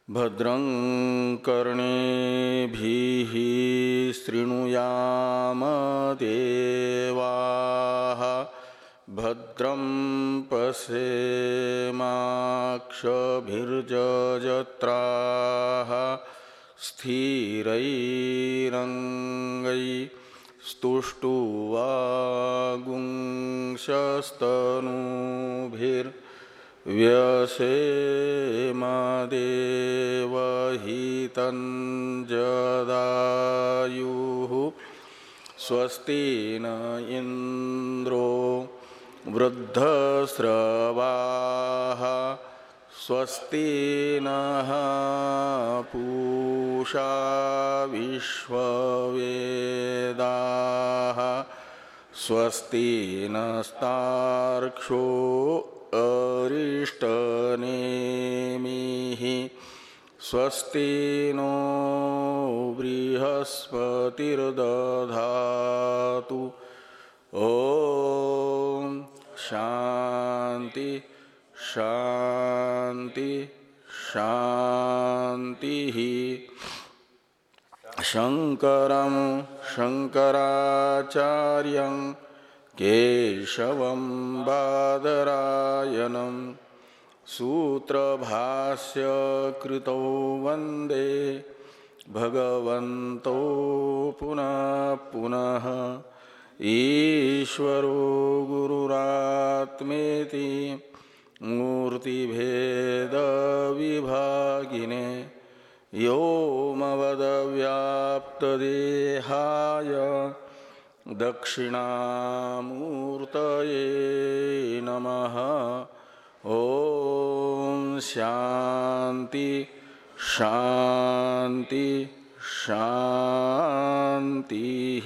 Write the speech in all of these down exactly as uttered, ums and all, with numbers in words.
भद्रं कर्णेभिः शृणुयाम देवाः भद्रं पश्येमाक्षभिर्यजत्राः स्थिरैरङ्गैस्तुष्टुवागुंशस्तनूभिर् व्यसेमा देवहितं जदायुः स्वस्ति न इंद्रो वृद्धस्रवाः स्वस्ति नः पूषा विश्ववेदाः स्वस्ति नस्तार्क्ष्यो अरिष्टनेमिः स्वस्ति नो बृहस्पतिर्दधातु ॐ शान्ति शान्ति शान्तिः। शंकरं शंकराचार्यं केशवं बादरायणं सूत्रभाष्य कृतो वंदे भगवन्तो पुनः पुनः। ईश्वरो गुरुरात्मेति मूर्तिभेद विभागिने व्योमवद्व्याप्तदेहाय दक्षिणामूर्तये नमः। ओम शांति शांति शांति।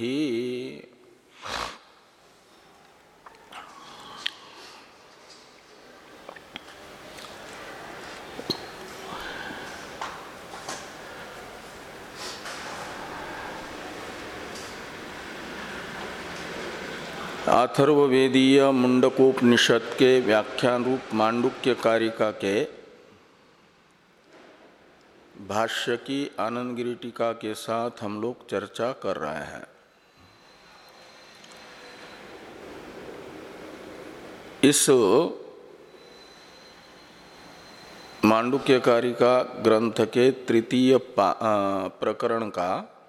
अथर्ववेदीय मुंडकोपनिषद के व्याख्यान रूप मांडुक्य कारिका के भाष्य की आनंद गिरि टीका के साथ हम लोग चर्चा कर रहे हैं। इस मांडुक्य कारिका ग्रंथ के तृतीय प्रकरण का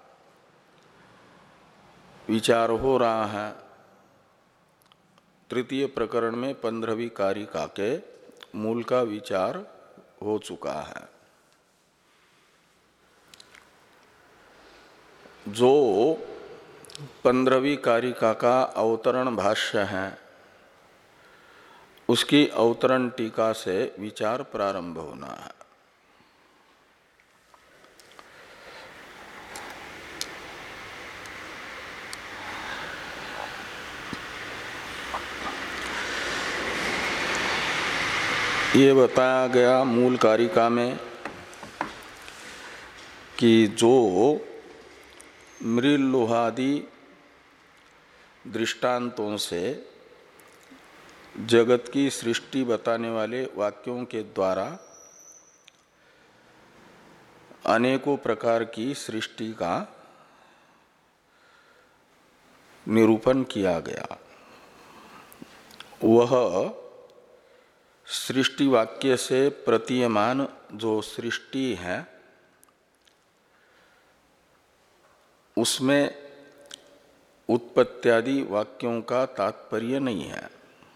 विचार हो रहा है। तृतीय प्रकरण में पंद्रहवीं कारिका के मूल का विचार हो चुका है। जो पंद्रहवीं कारिका का अवतरण भाष्य है उसकी अवतरण टीका से विचार प्रारंभ होना है। ये बताया गया मूल कारिका में कि जो मृल लोहादि दृष्टांतों से जगत की सृष्टि बताने वाले वाक्यों के द्वारा अनेकों प्रकार की सृष्टि का निरूपण किया गया, वह सृष्टि वाक्य से प्रतीयमान जो सृष्टि है उसमें उत्पत्त्यादि वाक्यों का तात्पर्य नहीं है,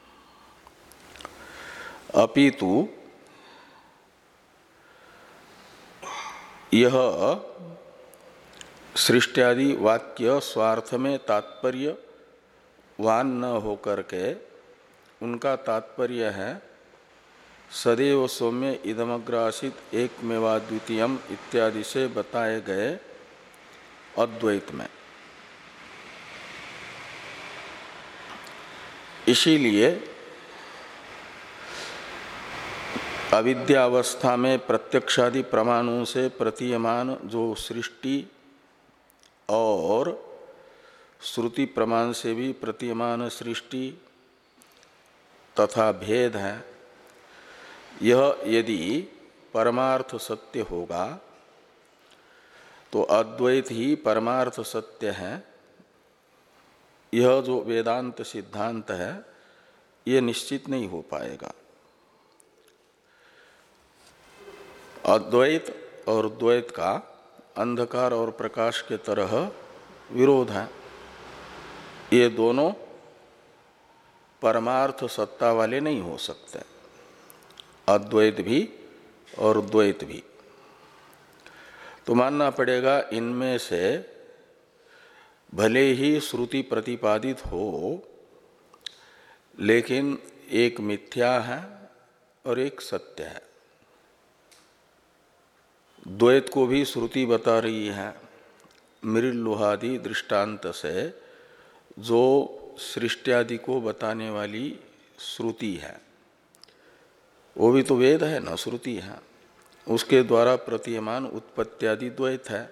अपितु यह सृष्टियादि वाक्य स्वार्थ में तात्पर्यवान न होकर के उनका तात्पर्य है सदैव सौम्य इदमग्रासित एकमेवाद्वितीयम इत्यादि से बताए गए अद्वैत में। इसीलिए अविद्यावस्था में प्रत्यक्षादि प्रमाणों से प्रतीयमान जो सृष्टि और श्रुति प्रमाण से भी प्रतीयमान सृष्टि तथा भेद है, यह यदि परमार्थ सत्य होगा तो अद्वैत ही परमार्थ सत्य है, यह जो वेदांत सिद्धांत है ये निश्चित नहीं हो पाएगा। अद्वैत और द्वैत का अंधकार और प्रकाश के तरह विरोध है। ये दोनों परमार्थ सत्ता वाले नहीं हो सकते, अद्वैत भी और द्वैत भी। तो मानना पड़ेगा इनमें से भले ही श्रुति प्रतिपादित हो लेकिन एक मिथ्या है और एक सत्य है। द्वैत को भी श्रुति बता रही है, मृल लोहादि दृष्टांत से जो सृष्टि को बताने वाली श्रुति है, वो भी तो वेद है ना, श्रुति है। उसके द्वारा प्रतीयमान उत्पत्त्यादि द्वैत है,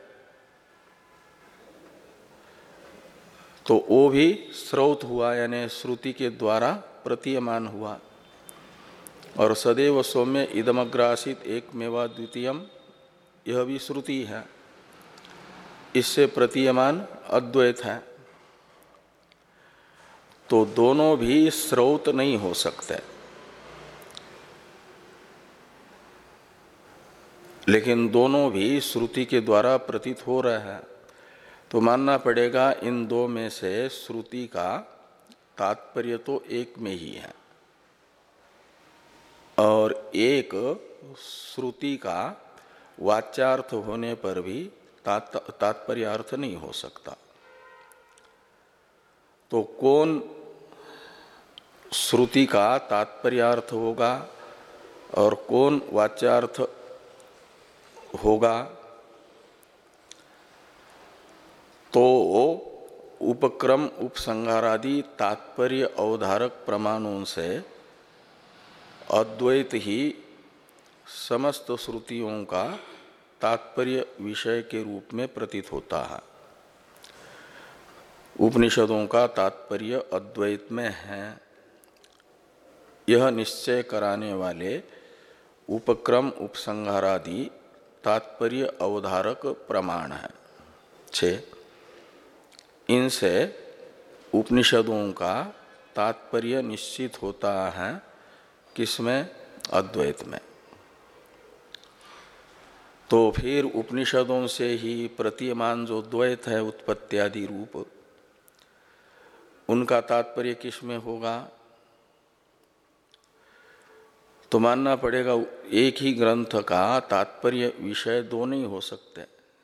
तो वो भी स्रोत हुआ, यानी श्रुति के द्वारा प्रतीयमान हुआ। और सदैव सौम्य इदमग्रासित एक मेवा द्वितीयम, यह भी श्रुति है, इससे प्रतीयमान अद्वैत है। तो दोनों भी स्रोत नहीं हो सकते, लेकिन दोनों भी श्रुति के द्वारा प्रतीत हो रहे हैं। तो मानना पड़ेगा इन दो में से श्रुति का तात्पर्य तो एक में ही है और एक श्रुति का वाच्यार्थ होने पर भी तात्पर्य अर्थ नहीं हो सकता। तो कौन श्रुति का तात्पर्यार्थ होगा और कौन वाच्यार्थ होगा, तो उपक्रम उपसंहारादि तात्पर्य अवधारक प्रमाणों से अद्वैत ही समस्त श्रुतियों का तात्पर्य विषय के रूप में प्रतीत होता है। उपनिषदों का तात्पर्य अद्वैत में है, यह निश्चय कराने वाले उपक्रम उपसंहारादि तात्पर्य अवधारक प्रमाण है छः। इनसे उपनिषदों का तात्पर्य निश्चित होता है, किसमें? अद्वैत में। तो फिर उपनिषदों से ही प्रतीयमान जो द्वैत है उत्पत्त्यादि रूप, उनका तात्पर्य किसमें होगा? तो मानना पड़ेगा एक ही ग्रंथ का तात्पर्य विषय दो नहीं हो सकते,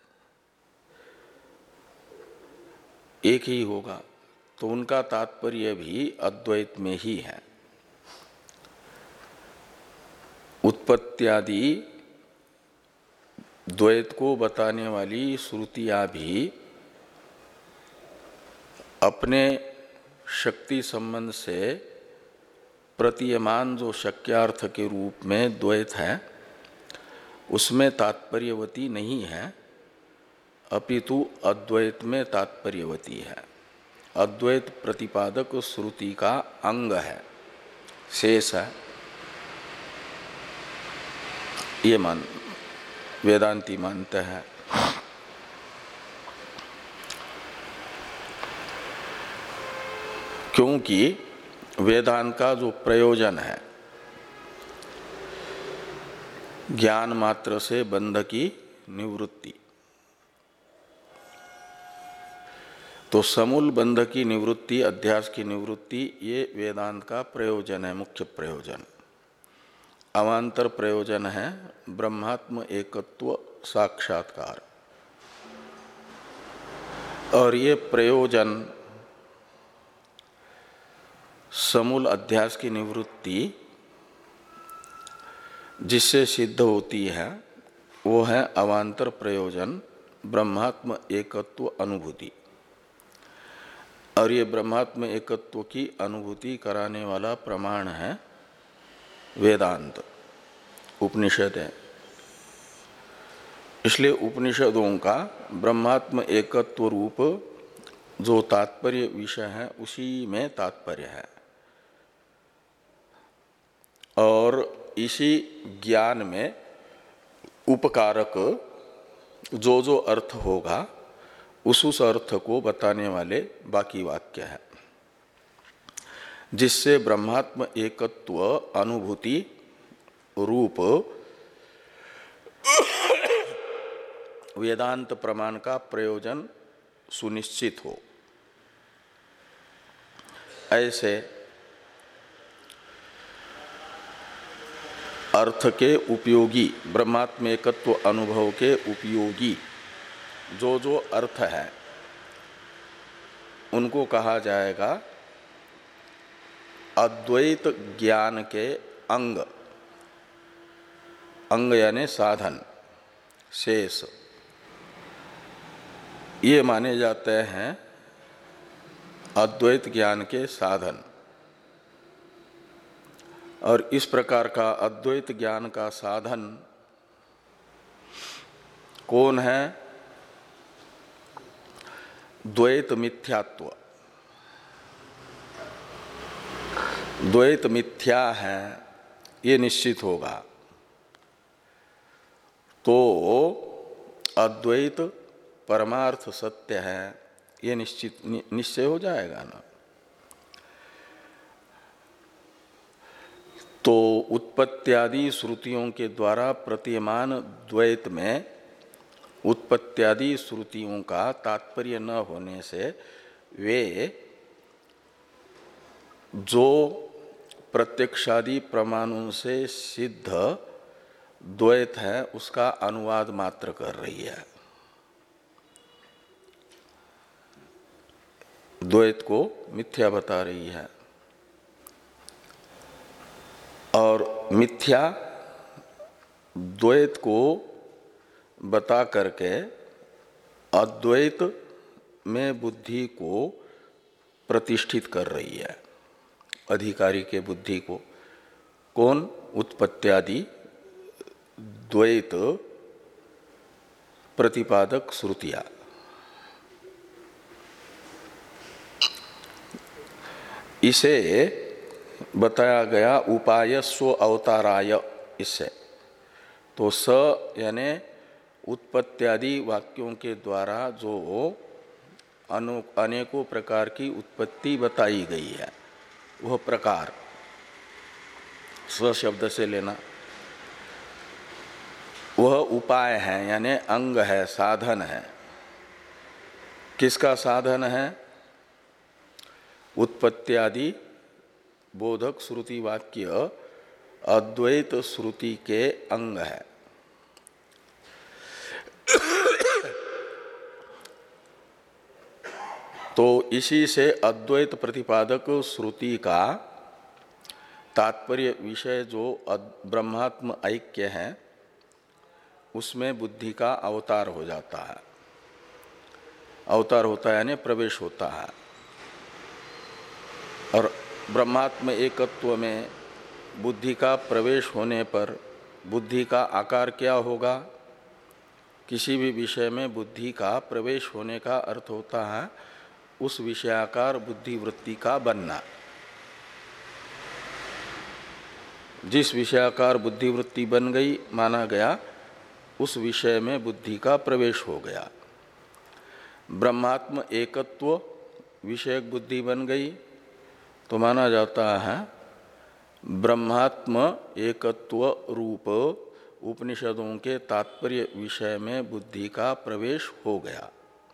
एक ही होगा। तो उनका तात्पर्य भी अद्वैत में ही है। उत्पत्त्यादि द्वैत को बताने वाली श्रुतियां भी अपने शक्ति संबंध से प्रतीयमान जो शक्यार्थ के रूप में द्वैत है उसमें तात्पर्यवती नहीं है, अपितु अद्वैत में तात्पर्यवती है। अद्वैत प्रतिपादक श्रुति का अंग है, शेष है। ये मान वेदांती मानते हैं। क्योंकि वेदांत का जो प्रयोजन है ज्ञान मात्र से बंध की निवृत्ति, तो समूल बंध की निवृत्ति, अध्यास की निवृत्ति, ये वेदांत का प्रयोजन है, मुख्य प्रयोजन। अवान्तर प्रयोजन है ब्रह्मात्म एकत्व साक्षात्कार। और ये प्रयोजन समूल अध्यास की निवृत्ति जिससे सिद्ध होती है वो है अवान्तर प्रयोजन ब्रह्मात्म एकत्व अनुभूति। और ये ब्रह्मात्म एकत्व की अनुभूति कराने वाला प्रमाण है वेदांत, उपनिषद है। इसलिए उपनिषदों का ब्रह्मात्म एकत्व रूप जो तात्पर्य विषय है उसी में तात्पर्य है। और इसी ज्ञान में उपकारक जो जो अर्थ होगा उस उस अर्थ को बताने वाले बाकी वाक्य है, जिससे ब्रह्मात्म एकत्व अनुभूति रूप वेदांत प्रमाण का प्रयोजन सुनिश्चित हो। ऐसे अर्थ के उपयोगी, ब्रह्मात्म एकत्व अनुभव के उपयोगी जो जो अर्थ है उनको कहा जाएगा अद्वैत ज्ञान के अंग। अंग यानी साधन, शेष, ये माने जाते हैं अद्वैत ज्ञान के साधन। और इस प्रकार का अद्वैत ज्ञान का साधन कौन है? द्वैत मिथ्यात्व। द्वैत मिथ्या है ये निश्चित होगा तो अद्वैत परमार्थ सत्य है ये निश्चित निश्चय हो जाएगा ना। तो उत्पत्त्यादि श्रुतियों के द्वारा प्रतीयमान द्वैत में उत्पत्त्यादि श्रुतियों का तात्पर्य न होने से वे जो प्रत्यक्षादि प्रमाणों से सिद्ध द्वैत है उसका अनुवाद मात्र कर रही है, द्वैत को मिथ्या बता रही है। और मिथ्या द्वैत को बता करके अद्वैत में बुद्धि को प्रतिष्ठित कर रही है, अधिकारी के बुद्धि को। कौन? उत्पत्त्यादि द्वैत प्रतिपादक श्रुतियां। इसे बताया गया उपाय स्व अवताराय। इससे तो स यानी उत्पत्त्यादि वाक्यों के द्वारा जो अनु अनेकों प्रकार की उत्पत्ति बताई गई है वह प्रकार स्व शब्द से लेना, वह उपाय है यानी अंग है, साधन है। किसका साधन है? उत्पत्त्यादि बोधक श्रुति वाक्य अद्वैत श्रुति के अंग है। तो इसी से अद्वैत प्रतिपादक श्रुति का तात्पर्य विषय जो ब्रह्मात्म ऐक्य है उसमें बुद्धि का अवतार हो जाता है। अवतार होता है यानी प्रवेश होता है। और ब्रह्मात्म एकत्व में बुद्धि का प्रवेश होने पर बुद्धि का आकार क्या होगा? किसी भी विषय में बुद्धि का प्रवेश होने का अर्थ होता है उस विषयाकार बुद्धि वृत्ति का बनना। जिस विषयाकार बुद्धि वृत्ति बन गई माना गया उस विषय में बुद्धि का प्रवेश हो गया। ब्रह्मात्म एकत्व विषयक बुद्धि बन गई तो माना जाता है ब्रह्मात्म एकत्व रूप उपनिषदों के तात्पर्य विषय में बुद्धि का प्रवेश हो गया,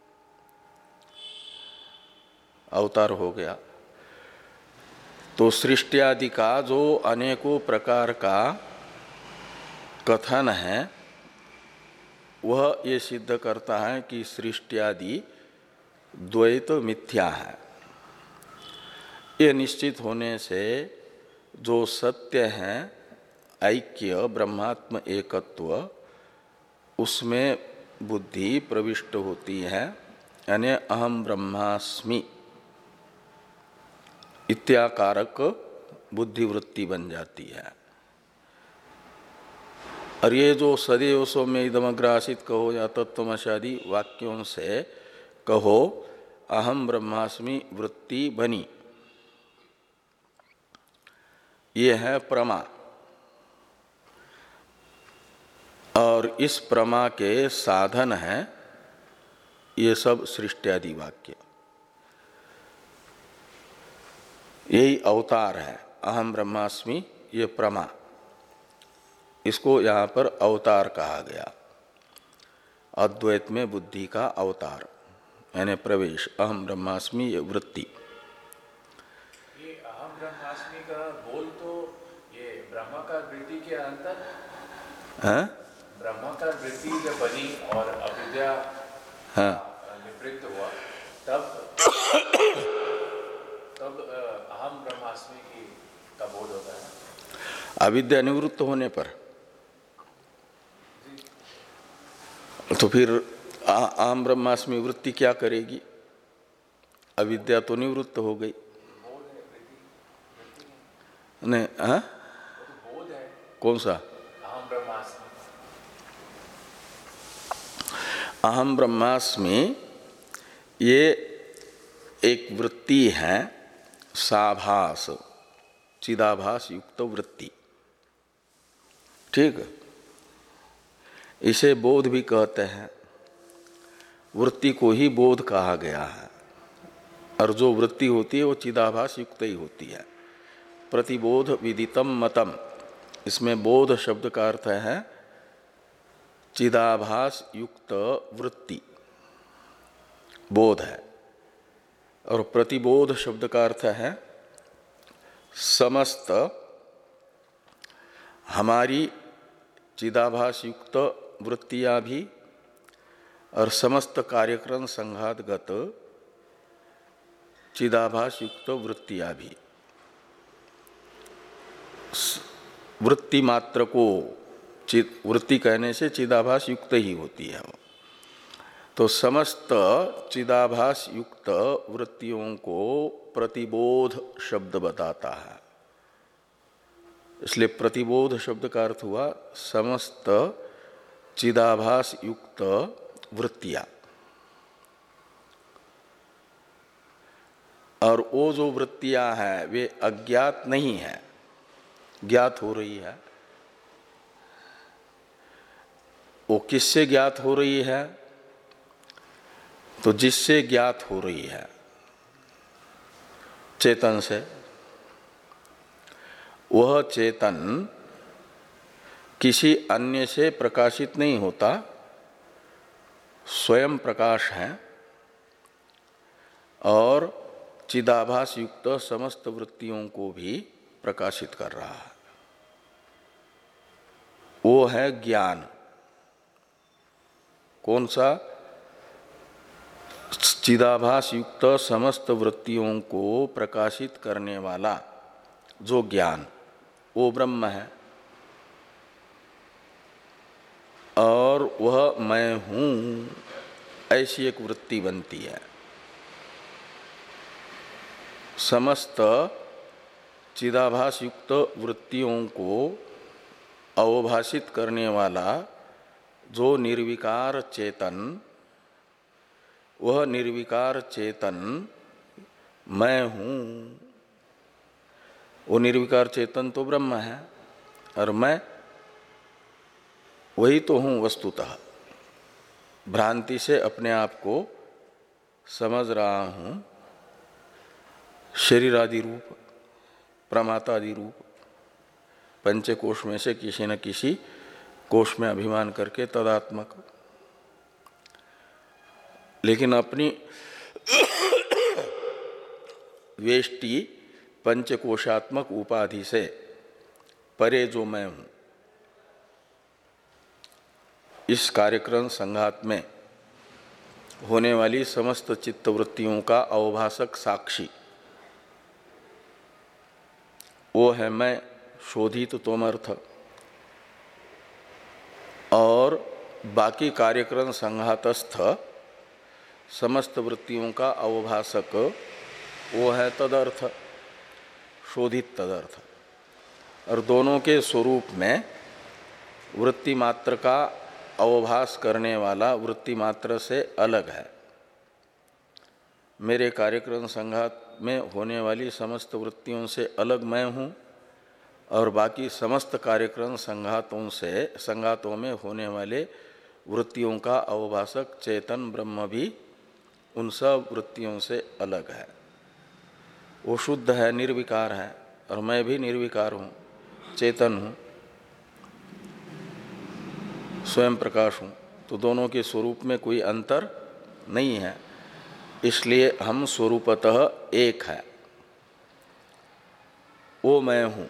अवतार हो गया। तो सृष्टि आदि का जो अनेकों प्रकार का कथन है वह ये सिद्ध करता है कि सृष्टि आदि द्वैत मिथ्या है। ये निश्चित होने से जो सत्य है ऐक्य ब्रह्मात्म एकत्व उसमें बुद्धि प्रविष्ट होती है यानी अहम ब्रह्मास्मि इत्याकारक बुद्धिवृत्ति बन जाती है। और ये जो सदैव सौम्य इदमग्र आसीत् कहो या तत्त्वमस्यादि वाक्यों से कहो अहम ब्रह्मास्मि वृत्ति बनी, ये है प्रमा। और इस प्रमा के साधन हैं ये सब सृष्टि वाक्य। यही अवतार है। अहम ब्रह्मास्मि ये प्रमा, इसको यहाँ पर अवतार कहा गया। अद्वैत में बुद्धि का अवतार यानी प्रवेश। अहम ब्रह्मास्मि ये वृत्ति। ये अहम ब्रह्मास्मि का बोल तो ये ब्रह्म का वृत्ति के अंतर है। ब्रह्म का वृत्ति जब बनी और अविद्या हाँ निवृत्त हुआ तब तब अहम ब्रह्मास्मि की का बोध होता है। अविद्या निवृत्त होने पर तो फिर अहम ब्रह्मास्मि वृत्ति क्या करेगी? अविद्या तो निवृत्त हो गई। नहीं हाँ बोध है। कौन सा? अहम ब्रह्मास्मि। अहम ब्रह्मास्मि ये एक वृत्ति है, साभास चिदाभास युक्त वृत्ति। ठीक, इसे बोध भी कहते हैं। वृत्ति को ही बोध कहा गया है। और जो वृत्ति होती है वो चिदाभास युक्त ही होती है। प्रतिबोध विदितम मतम, इसमें बोध शब्द का अर्थ है चिदाभास युक्त वृत्ति, बोध है। और प्रतिबोध शब्द का अर्थ है समस्त हमारी चिदाभास युक्त वृत्तियां भी और समस्त कार्यक्रम संघातगत चिदाभास युक्त वृत्तियां भी। वृत्ति मात्र को चित वृत्ति कहने से चिदाभास युक्त ही होती है वो। तो समस्त चिदाभास युक्त वृत्तियों को प्रतिबोध शब्द बताता है। इसलिए प्रतिबोध शब्द का अर्थ हुआ समस्त चिदाभास युक्त वृत्तियां। और वो जो वृत्तियां हैं वे अज्ञात नहीं है, ज्ञात हो रही है। वो किससे ज्ञात हो रही है? तो जिससे ज्ञात हो रही है, चेतन से। वह चेतन किसी अन्य से प्रकाशित नहीं होता, स्वयं प्रकाश है और चिदाभास युक्त समस्त वृत्तियों को भी प्रकाशित कर रहा है। वो है ज्ञान। कौन सा? चिदाभास युक्त समस्त वृत्तियों को प्रकाशित करने वाला जो ज्ञान, वो ब्रह्म है। और वह मैं हूँ, ऐसी एक वृत्ति बनती है। समस्त चिदाभास युक्त वृत्तियों को अवभाषित करने वाला जो निर्विकार चेतन, वह निर्विकार चेतन मैं हूँ। वो निर्विकार चेतन तो ब्रह्म है और मैं वही तो हूँ वस्तुतः। भ्रांति से अपने आप को समझ रहा हूँ शरीर आदि रूप, प्रमाता आदि रूप, पंचकोश में से किसी न किसी कोश में अभिमान करके तदात्मक। लेकिन अपनी वेष्टि पंचकोशात्मक उपाधि से परे जो मैं हूँ, इस कार्यक्रम संघात में होने वाली समस्त चित्तवृत्तियों का अवभाषक साक्षी, वो है मैं, शोधित तोमर्थ। और बाकी कार्यक्रम संघातस्थ समस्त वृत्तियों का अवभाषक वो है तदर्थ, शोधित तदर्थ। और दोनों के स्वरूप में वृत्ति मात्र का अवभास करने वाला वृत्ति मात्र से अलग है। मेरे कार्यक्रम संघात में होने वाली समस्त वृत्तियों से अलग मैं हूँ और बाकी समस्त कार्यक्रम संघातों से संघातों में होने वाले वृत्तियों का अवभाषक चेतन ब्रह्म भी उन सब वृत्तियों से अलग है। वो शुद्ध है, निर्विकार है, और मैं भी निर्विकार हूँ, चेतन हूँ, स्वयं प्रकाश हूँ। तो दोनों के स्वरूप में कोई अंतर नहीं है, इसलिए हम स्वरूपतः एक है। वो मैं हूँ,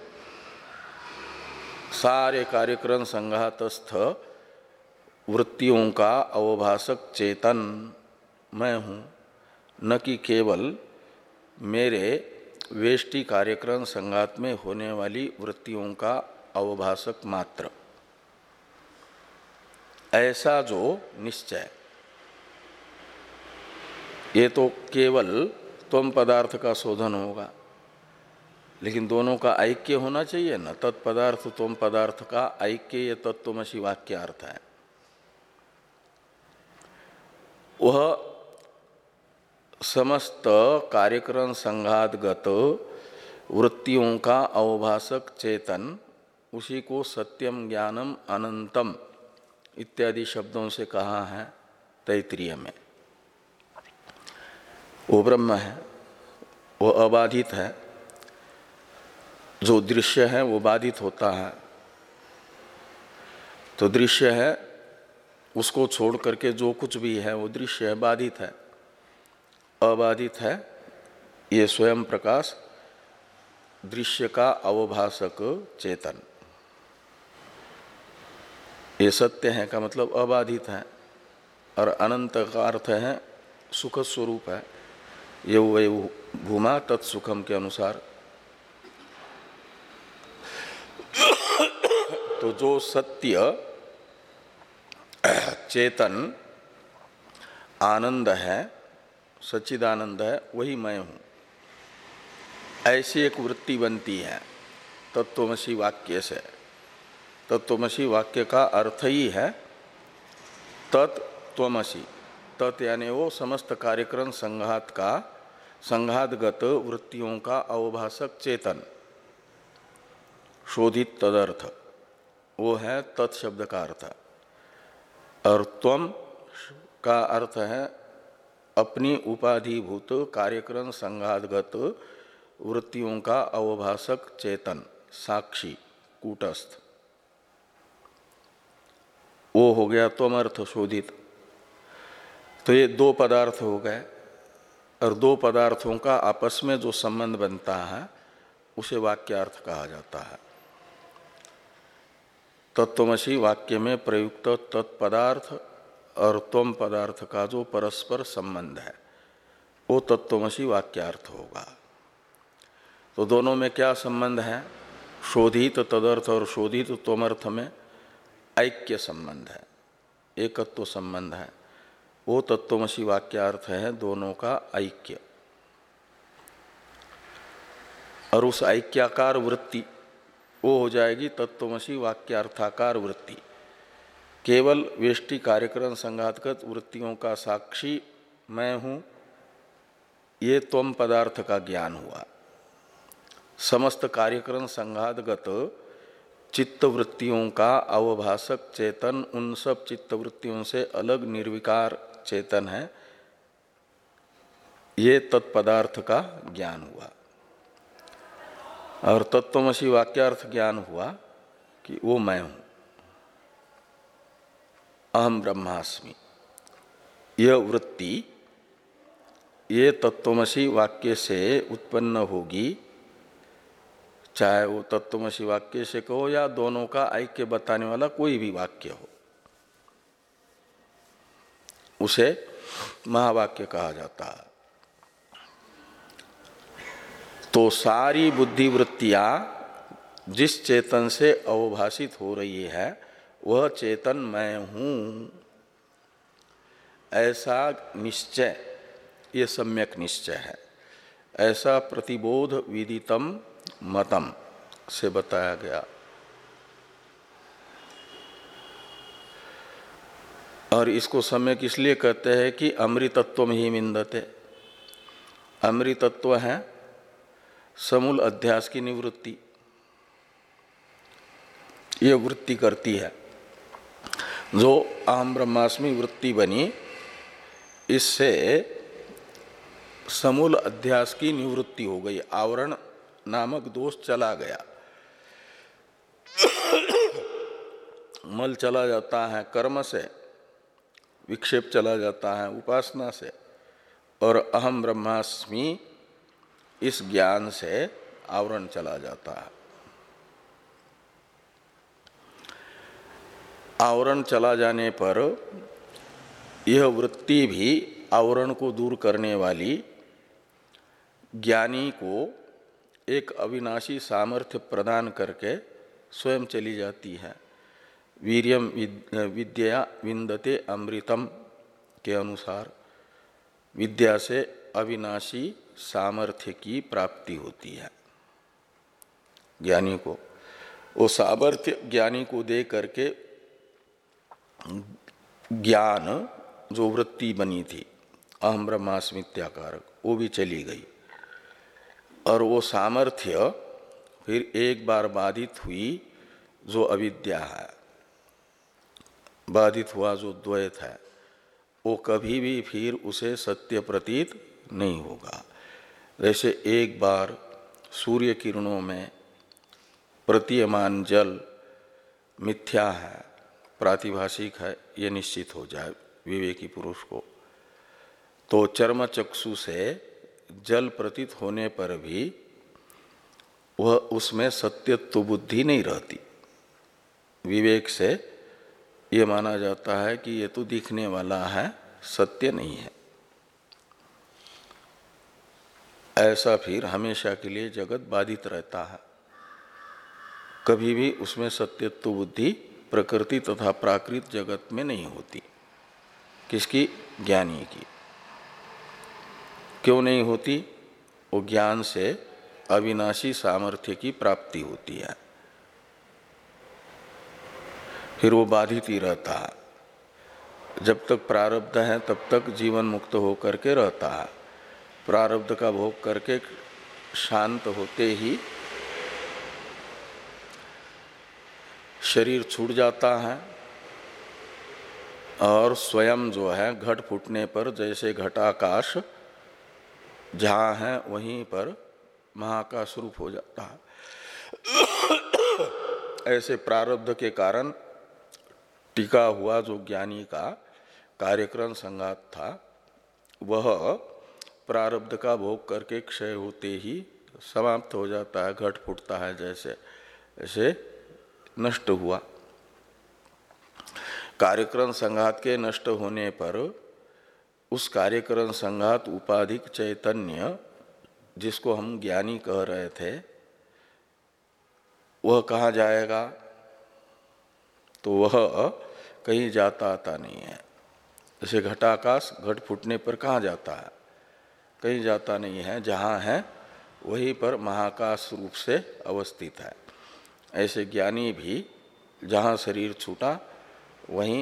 सारे कार्यक्रम संघातस्थ वृत्तियों का अवभाषक चेतन मैं हूँ, न कि केवल मेरे वेष्टि कार्यक्रम संघात में होने वाली वृत्तियों का अवभाषक मात्र। ऐसा जो निश्चय, ये तो केवल त्वम पदार्थ का शोधन होगा, लेकिन दोनों का ऐक्य होना चाहिए न। तत्पदार्थ त्वम पदार्थ का ऐक्य ये तत्त्वमसि वाक्यार्थ है। वह समस्त कार्यक्रम संघातगत वृत्तियों का अवभाषक चेतन, उसी को सत्यम ज्ञानम अनंतम इत्यादि शब्दों से कहा है तैत्तिरीय में। वो ब्रह्म है, वो अबाधित है। जो दृश्य है वो बाधित होता है, तो दृश्य है उसको छोड़ करके जो कुछ भी है वो दृश्य है, बाधित है। अबाधित है ये स्वयं प्रकाश, दृश्य का अवभाषक चेतन। ये सत्य है का मतलब अबाधित है, और अनंत का अर्थ है सुख स्वरूप है। ये वही भूमा तत्सुखम के अनुसार। तो जो सत्य चेतन आनंद है, सच्चिदानंद है, वही मैं हूँ। ऐसी एक वृत्ति बनती है तत्त्वमसि वाक्य से। तत्त्वमसि वाक्य का अर्थ ही है तत्त्वमसि। तत् यानी वो समस्त कार्यक्रम संघात का संघातगत वृत्तियों का अवभाषक चेतन, शोधित तदर्थ, वो है तत्शब्द का अर्थ। और त्वम का अर्थ है अपनी उपाधिभूत कार्यक्रम संघातगत वृत्तियों का अवभाषक चेतन, साक्षी, कूटस्थ। वो हो गया त्वम अर्थ शोधित। तो ये दो पदार्थ हो गए, और दो पदार्थों का आपस में जो संबंध बनता है उसे वाक्यार्थ कहा जाता है। तत्त्वमसि वाक्य में प्रयुक्त तत्पदार्थ और त्वम पदार्थ का जो परस्पर संबंध है वो तत्त्वमसि वाक्यार्थ होगा। तो दोनों में क्या संबंध है? शोधित तदर्थ और शोधित त्वमर्थ में ऐक्य संबंध है, एकत्व संबंध है। वो तत्त्वमसि वाक्यार्थ है दोनों का ऐक्य। और उस ऐक्याकार वृत्ति वो हो जाएगी तत्त्वमसि वाक्यार्थाकार वृत्ति। केवल वेष्टि कार्यक्रम संघातगत वृत्तियों का साक्षी मैं हूँ, ये त्वम पदार्थ का ज्ञान हुआ। समस्त कार्यक्रम संघातगत चित्त वृत्तियों का अवभाषक चेतन उन सब चित्त वृत्तियों से अलग निर्विकार चेतन है, ये तत्पदार्थ का ज्ञान हुआ। और तत्त्वमसि वाक्यार्थ ज्ञान हुआ कि वो मैं हूँ, अहम ब्रह्मास्मि। यह वृत्ति ये तत्त्वमसि वाक्य से उत्पन्न होगी, चाहे वो तत्त्वमसि वाक्य से कहो या दोनों का ऐक्य बताने वाला कोई भी वाक्य हो, उसे महावाक्य कहा जाता है। तो सारी बुद्धि वृत्तियां जिस चेतन से अवभाषित हो रही है वह चेतन मैं हूँ, ऐसा निश्चय, ये सम्यक निश्चय है। ऐसा प्रतिबोध विदितम मतम से बताया गया। और इसको सम्यक इसलिए कहते हैं कि अमृतत्वम ही मिंदते। अमृतत्व है समूल अध्यास की निवृत्ति। ये वृत्ति करती है। जो अहम ब्रह्मास्मि वृत्ति बनी, इससे समूल अध्यास की निवृत्ति हो गई, आवरण नामक दोष चला गया, मल चला जाता है कर्म से, विक्षेप चला जाता है उपासना से, और अहम ब्रह्मास्मि इस ज्ञान से आवरण चला जाता है। आवरण चला जाने पर यह वृत्ति भी आवरण को दूर करने वाली ज्ञानी को एक अविनाशी सामर्थ्य प्रदान करके स्वयं चली जाती है। वीर्यम विद्या विंदते अमृतम के अनुसार विद्या से अविनाशी सामर्थ्य की प्राप्ति होती है ज्ञानी को। वो सामर्थ्य ज्ञानी को दे करके ज्ञान जो वृत्ति बनी थी अहम ब्रह्मास्मित्याकारक, वो भी चली गई, और वो सामर्थ्य फिर एक बार बाधित हुई जो अविद्या है, बाधित हुआ जो द्वैत है, वो कभी भी फिर उसे सत्य प्रतीत नहीं होगा। जैसे एक बार सूर्य किरणों में प्रतीयमान जल मिथ्या है, प्रातिभाषिक है, ये निश्चित हो जाए विवेकी पुरुष को, तो चर्म चक्षु से जल प्रतीत होने पर भी वह उसमें सत्यत्व बुद्धि नहीं रहती। विवेक से ये माना जाता है कि ये तो दिखने वाला है, सत्य नहीं है। ऐसा फिर हमेशा के लिए जगत बाधित रहता है, कभी भी उसमें सत्यत्व बुद्धि प्रकृति तथा प्राकृत जगत में नहीं होती। किसकी? ज्ञानी की। क्यों नहीं होती? वो ज्ञान से अविनाशी सामर्थ्य की प्राप्ति होती है, फिर वो बाधित ही रहता है। जब तक प्रारब्ध है तब तक जीवन मुक्त होकर के रहता है। प्रारब्ध का भोग करके शांत होते ही शरीर छूट जाता है, और स्वयं जो है घट फूटने पर जैसे घटाकाश जहाँ है वहीं पर महाकाश रूप हो जाता है। ऐसे प्रारब्ध के कारण टिका हुआ जो ज्ञानी का कार्यक्रम संघात था, वह प्रारब्ध का भोग करके क्षय होते ही समाप्त हो जाता है, घट फूटता है, जैसे ऐसे नष्ट हुआ। कार्यक्रम संघात के नष्ट होने पर उस कार्यक्रम संघात उपाधिक चैतन्य जिसको हम ज्ञानी कह रहे थे, वह कहाँ जाएगा? तो वह कहीं जाता आता नहीं है। जैसे घटाकाश घट फूटने पर कहाँ जाता है? कहीं जाता नहीं है, जहाँ है वहीं पर महाकाश रूप से अवस्थित है। ऐसे ज्ञानी भी जहाँ शरीर छूटा वहीं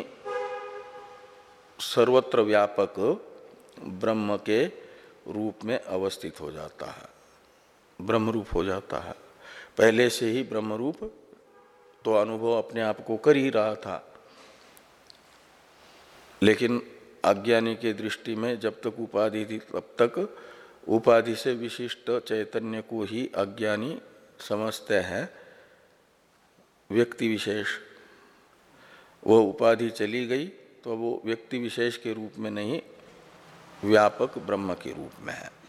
सर्वत्र व्यापक ब्रह्म के रूप में अवस्थित हो जाता है, ब्रह्म रूप हो जाता है। पहले से ही ब्रह्म रूप तो अनुभव अपने आप को कर ही रहा था, लेकिन अज्ञानी के दृष्टि में जब तक उपाधि थी तब तक उपाधि से विशिष्ट चैतन्य को ही अज्ञानी समझते हैं, व्यक्ति विशेष। वह उपाधि चली गई तो वो व्यक्ति विशेष के रूप में नहीं, व्यापक ब्रह्म के रूप में है।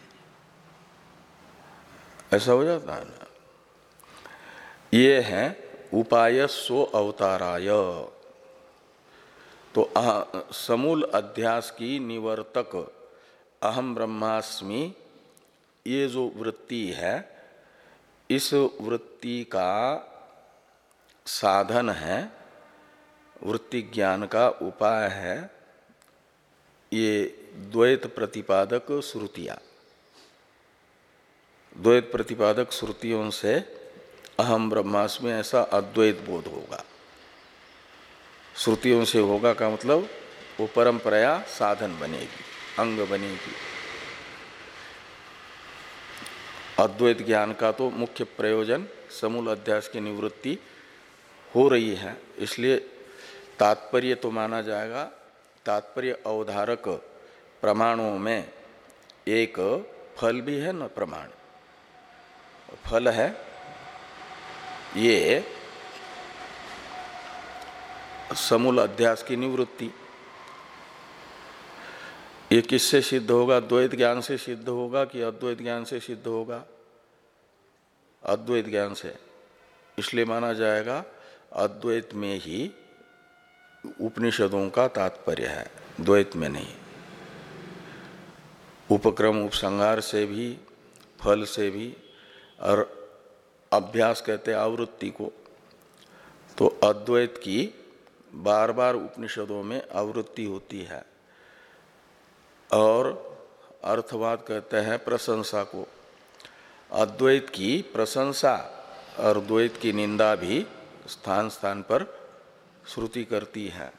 ऐसा हो जाता है ना। ये है उपाय सो अवताराय। तो समूल अध्यास की निवर्तक अहम ब्रह्मास्मि ये जो वृत्ति है, इस वृत्ति का साधन है, वृत्ति ज्ञान का उपाय है ये द्वैत प्रतिपादक श्रुतियाँ। द्वैत प्रतिपादक श्रुतियों से अहम ब्रह्मास्मि ऐसा अद्वैत बोध होगा। श्रुतियों से होगा का मतलब वो परंपराया साधन बनेगी, अंग बनेगी। अद्वैत ज्ञान का तो मुख्य प्रयोजन समूल अध्यास की निवृत्ति हो रही है, इसलिए तात्पर्य तो माना जाएगा। तात्पर्य अवधारक प्रमाणों में एक फल भी है न, प्रमाण फल है। ये समूल अध्यास की निवृत्ति, ये किससे सिद्ध होगा? द्वैत ज्ञान से सिद्ध होगा कि अद्वैत ज्ञान से सिद्ध होगा? अद्वैत ज्ञान से। इसलिए माना जाएगा अद्वैत में ही उपनिषदों का तात्पर्य है, द्वैत में नहीं। उपक्रम उपसंहार से भी, फल से भी, और अभ्यास कहते हैं आवृत्ति को। तो अद्वैत की बार बार उपनिषदों में आवृत्ति होती है, और अर्थवाद कहते हैं प्रशंसा को। अद्वैत की प्रशंसा और द्वैत की निंदा भी स्थान स्थान पर श्रुति करती है।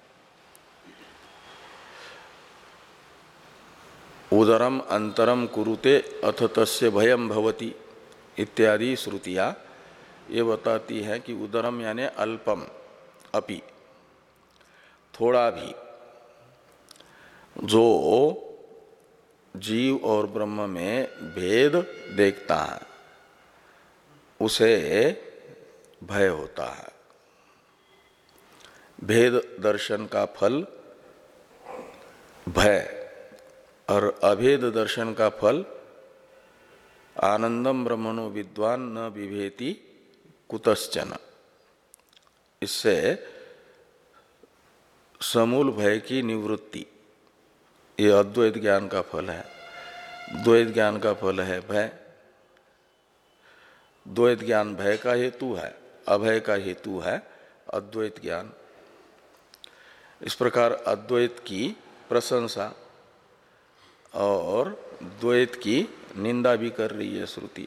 उदरम अंतरम कुरुते अथ तस्य भयम भवति इत्यादि श्रुतियाँ ये बताती है कि उदरम यानी अल्पम अपि, थोड़ा भी, जो जीव और ब्रह्म में भेद देखता है उसे भय होता है। भेद दर्शन का फल भय, और अभेद दर्शन का फल आनंदम ब्रह्मणो विद्वान न विभेति कुतश्चन। इससे समूल भय की निवृत्ति, ये अद्वैत ज्ञान का फल है। द्वैत ज्ञान का फल है भय। द्वैत ज्ञान भय का हेतु है, अभय का हेतु है अद्वैत ज्ञान। इस प्रकार अद्वैत की प्रशंसा और द्वैत की निंदा भी कर रही है श्रुति।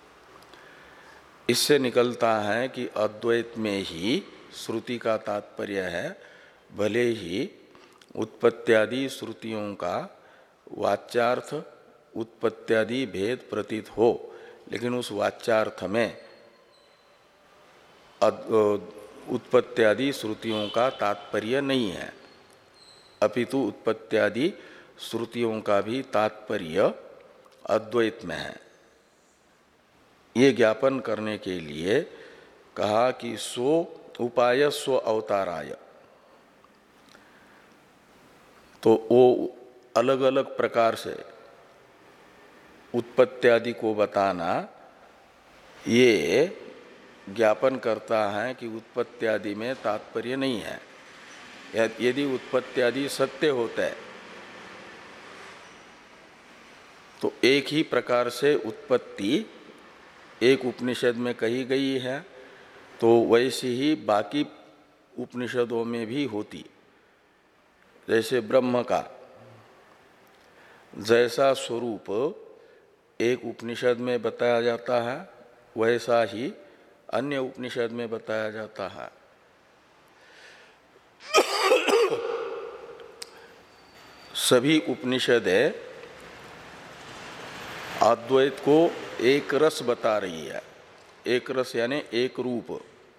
इससे निकलता है कि अद्वैत में ही श्रुति का तात्पर्य है। भले ही उत्पत्त्यादि श्रुतियों का वाच्यार्थ उत्पत्त्यादि भेद प्रतीत हो, लेकिन उस वाच्यार्थ में उत्पत्त्यादि श्रुतियों का तात्पर्य नहीं है, अपितु उत्पत्त्यादि श्रुतियों का भी तात्पर्य अद्वैत में है। ये ज्ञापन करने के लिए कहा कि सो उपाय स्व अवताराय। तो वो अलग अलग प्रकार से उत्पत्त्यादि को बताना ये ज्ञापन करता है कि उत्पत्त्यादि में तात्पर्य नहीं है। यदि उत्पत्त्यादि सत्य होता है तो एक ही प्रकार से उत्पत्ति एक उपनिषद में कही गई है, तो वैसी ही बाकी उपनिषदों में भी होती। जैसे ब्रह्म का जैसा स्वरूप एक उपनिषद में बताया जाता है, वैसा ही अन्य उपनिषद में बताया जाता है। सभी उपनिषदें अद्वैत को एक रस बता रही है, एक रस यानी एक रूप,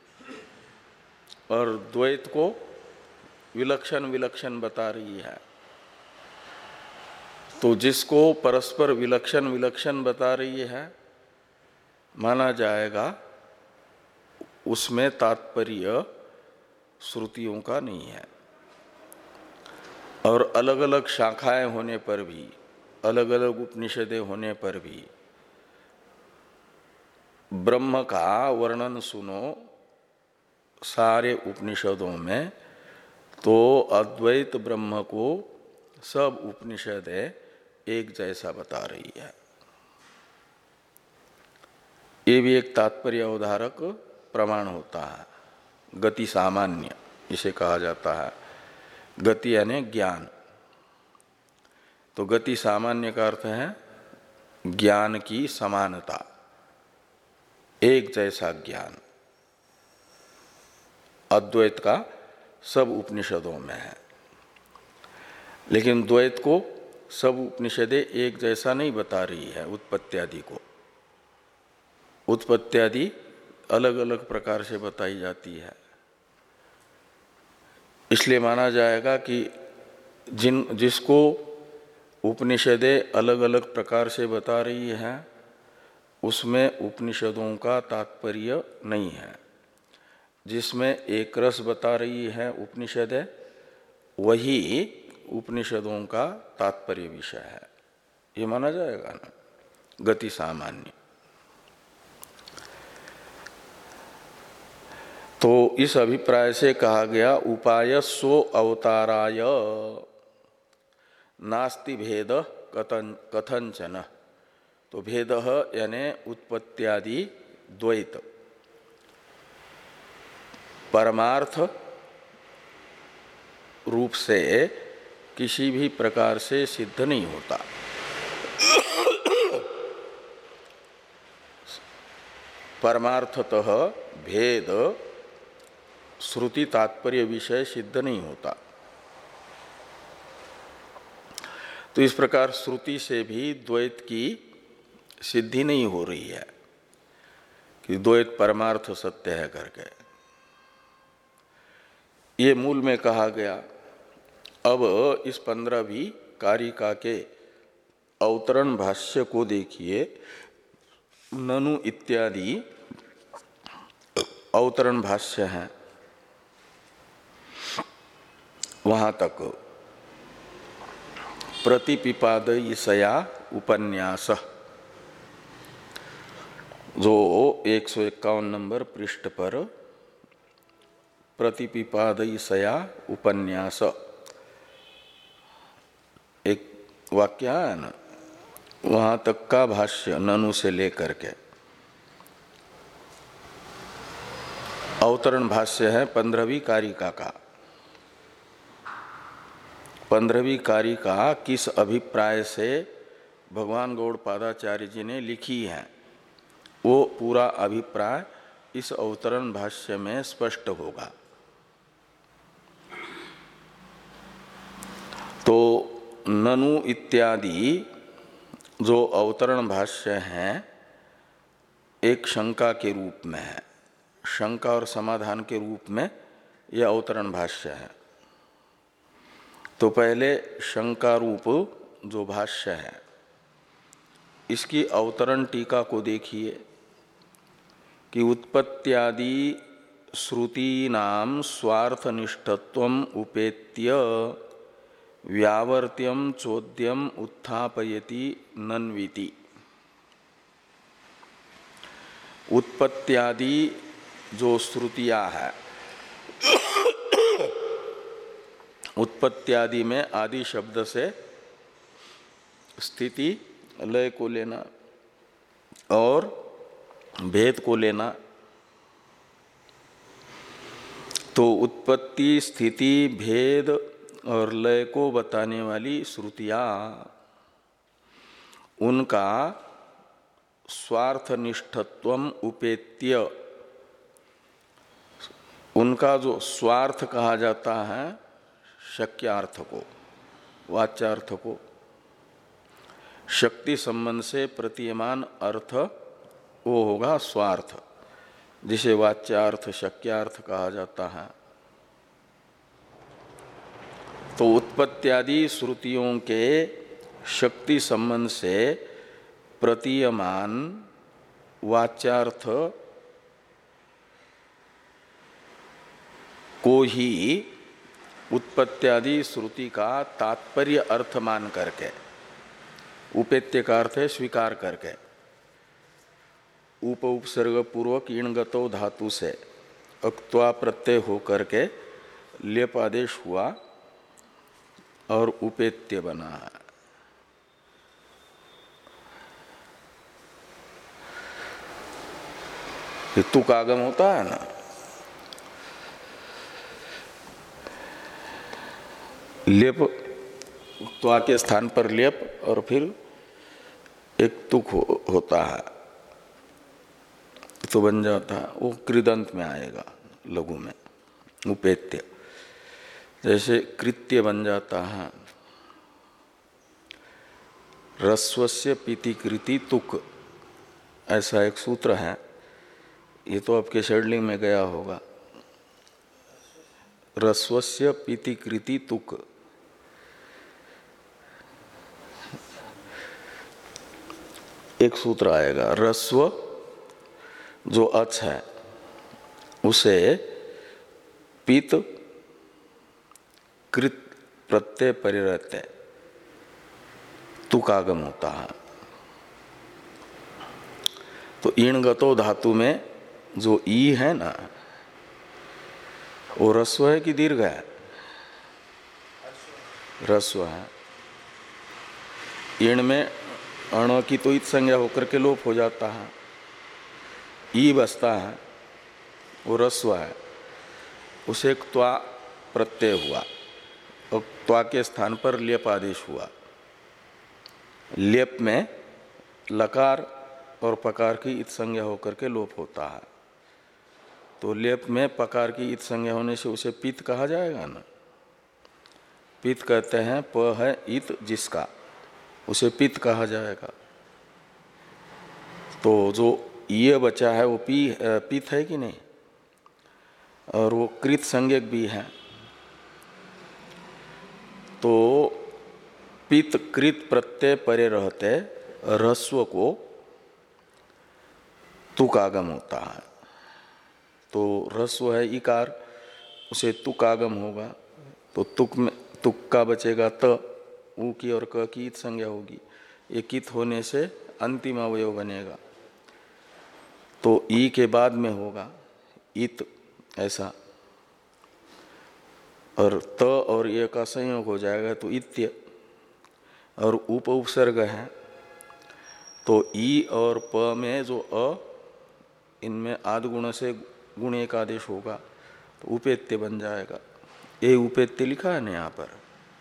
और द्वैत को विलक्षण विलक्षण बता रही है। तो जिसको परस्पर विलक्षण विलक्षण बता रही है, माना जाएगा उसमें तात्पर्य श्रुतियों का नहीं है। और अलग अलग शाखाएं होने पर भी, अलग अलग उपनिषदें होने पर भी ब्रह्म का वर्णन सुनो सारे उपनिषदों में, तो अद्वैत ब्रह्म को सब उपनिषदें एक जैसा बता रही है। ये भी एक तात्पर्य अवधारक प्रमाण होता है। गति सामान्य इसे कहा जाता है। गति यानी ज्ञान। तो गति सामान्य का अर्थ है ज्ञान की समानता, एक जैसा ज्ञान। अद्वैत का सब उपनिषदों में है, लेकिन द्वैत को सब उपनिषदें एक जैसा नहीं बता रही है। उत्पत्त्यादि को उत्पत्त्यादि अलग अलग प्रकार से बताई जाती है। इसलिए माना जाएगा कि जिन जिसको उपनिषदें अलग अलग प्रकार से बता रही हैं उसमें उपनिषदों का तात्पर्य नहीं है। जिसमें एक रस बता रही है उपनिषदें वही उपनिषदों का तात्पर्य विषय है, ये माना जाएगा ना गति सामान्य। तो इस अभिप्राय से कहा गया उपाय सो अवताराय नास्ति भेद कथन कथंचन। तो भेद यानी उत्पत्त्यादि द्वैत परमार्थ रूप से किसी भी प्रकार से सिद्ध नहीं होता। परमार्थतः भेद श्रुति तात्पर्य विषय सिद्ध नहीं होता। तो इस प्रकार श्रुति से भी द्वैत की सिद्धि नहीं हो रही है कि द्वैत परमार्थ सत्य है करके। ये मूल में कहा गया। अब इस पंद्रहवीं कारिका के अवतरण भाष्य को देखिए। ननु इत्यादि अवतरण भाष्य हैं, वहां तक प्रतिपिपादयिसया उपन्यास जो एक सौ इक्यावन नंबर पृष्ठ पर प्रतिपिपादयिसया उपन्यास एक वाक्य है ना, वहां तक का भाष्य ननु से लेकर के अवतरण भाष्य है पंद्रहवीं कारिका का। पंद्रहवीं कारिका किस अभिप्राय से भगवान गौड़पादाचार्य जी ने लिखी है वो पूरा अभिप्राय इस अवतरण भाष्य में स्पष्ट होगा। तो ननु इत्यादि जो अवतरण भाष्य हैं एक शंका के रूप में है, शंका और समाधान के रूप में यह अवतरण भाष्य है। तो पहले शंका रूप जो भाष्य है इसकी अवतरण टीका को देखिए कि उत्पत्त्यादि श्रुतीनाम स्वार्थनिष्ठत्वम उपेत्य व्यावर्त्यम चोद्यम उत्थापयति नन्विति। उत्पत्त्यादि जो श्रुतियां है, उत्पत्त्यादि में आदि शब्द से स्थिति लय को लेना और भेद को लेना। तो उत्पत्ति स्थिति भेद और लय को बताने वाली श्रुतियां उनका स्वार्थनिष्ठत्वम उपेत्य, उनका जो स्वार्थ कहा जाता है शक्यार्थ को, वाच्यार्थ को, शक्ति संबंध से प्रतीयमान अर्थ वो होगा स्वार्थ, जिसे वाच्यार्थ शक्यार्थ कहा जाता है। तो उत्पत्त्यादि श्रुतियों के शक्ति संबंध से प्रतीयमान वाच्यार्थ को ही उत्पत्त्यादि श्रुति का तात्पर्य अर्थ मान करके, उपेत्य का अर्थ है स्वीकार करके, उप उपसर्ग पूर्वक इणगतो धातु से अक्त्वा प्रत्यय हो करके लेप आदेश हुआ और उपेत्य बना है। तुक आगम होता है ना, लेप त्वा के स्थान पर लेप और फिर एक तुक हो, होता है तो बन जाता है, वो कृदंत में आएगा लघु में उपेत्य। जैसे कृत्य बन जाता है रस्वस्य पीतिकृति तुक, ऐसा एक सूत्र है, ये तो आपके शेड्लिंग में गया होगा। रस्वस्य पीति कृति तुक। एक सूत्र आएगा, रस्व जो अच है उसे पित कृत प्रत्यय परिरत्य तुकागम होता है। तो ईणगतो धातु में जो ई है ना, वो रस्व है कि दीर्घ है? रस्व है। ईण में अण की तो इत संज्ञा होकर के लोप हो जाता है, ई बसता है, वो रस्व है। उसे क्त्वा प्रत्यय हुआ और क्त्वा के स्थान पर लेप आदेश हुआ। लेप में लकार और पकार की इत संज्ञा होकर के लोप होता है। तो लेप में पकार की इत संज्ञा होने से उसे पित कहा जाएगा ना। पित कहते हैं प है इत जिसका, उसे पित कहा जाएगा। तो जो ये बचा है वो पी पित है कि नहीं, और वो कृत संज्ञक भी है। तो पित कृत प्रत्यय परे रहते रस्व को तुकागम होता है। तो रस्व है इकार, उसे तुकागम होगा। तो तुक में तुक का बचेगा त, ऊ की और क की इत संज्ञा होगी। एक इत होने से अंतिम अवयव बनेगा, तो ई के बाद में होगा इत, ऐसा। और त और ये का संयोग हो जाएगा तो इत्य, और उप उपसर्ग है तो ई और प में जो अ, इनमें आदि गुण से गुण एक आदेश होगा तो उपेत्य बन जाएगा। ये उपेत्य लिखा है ना यहाँ पर।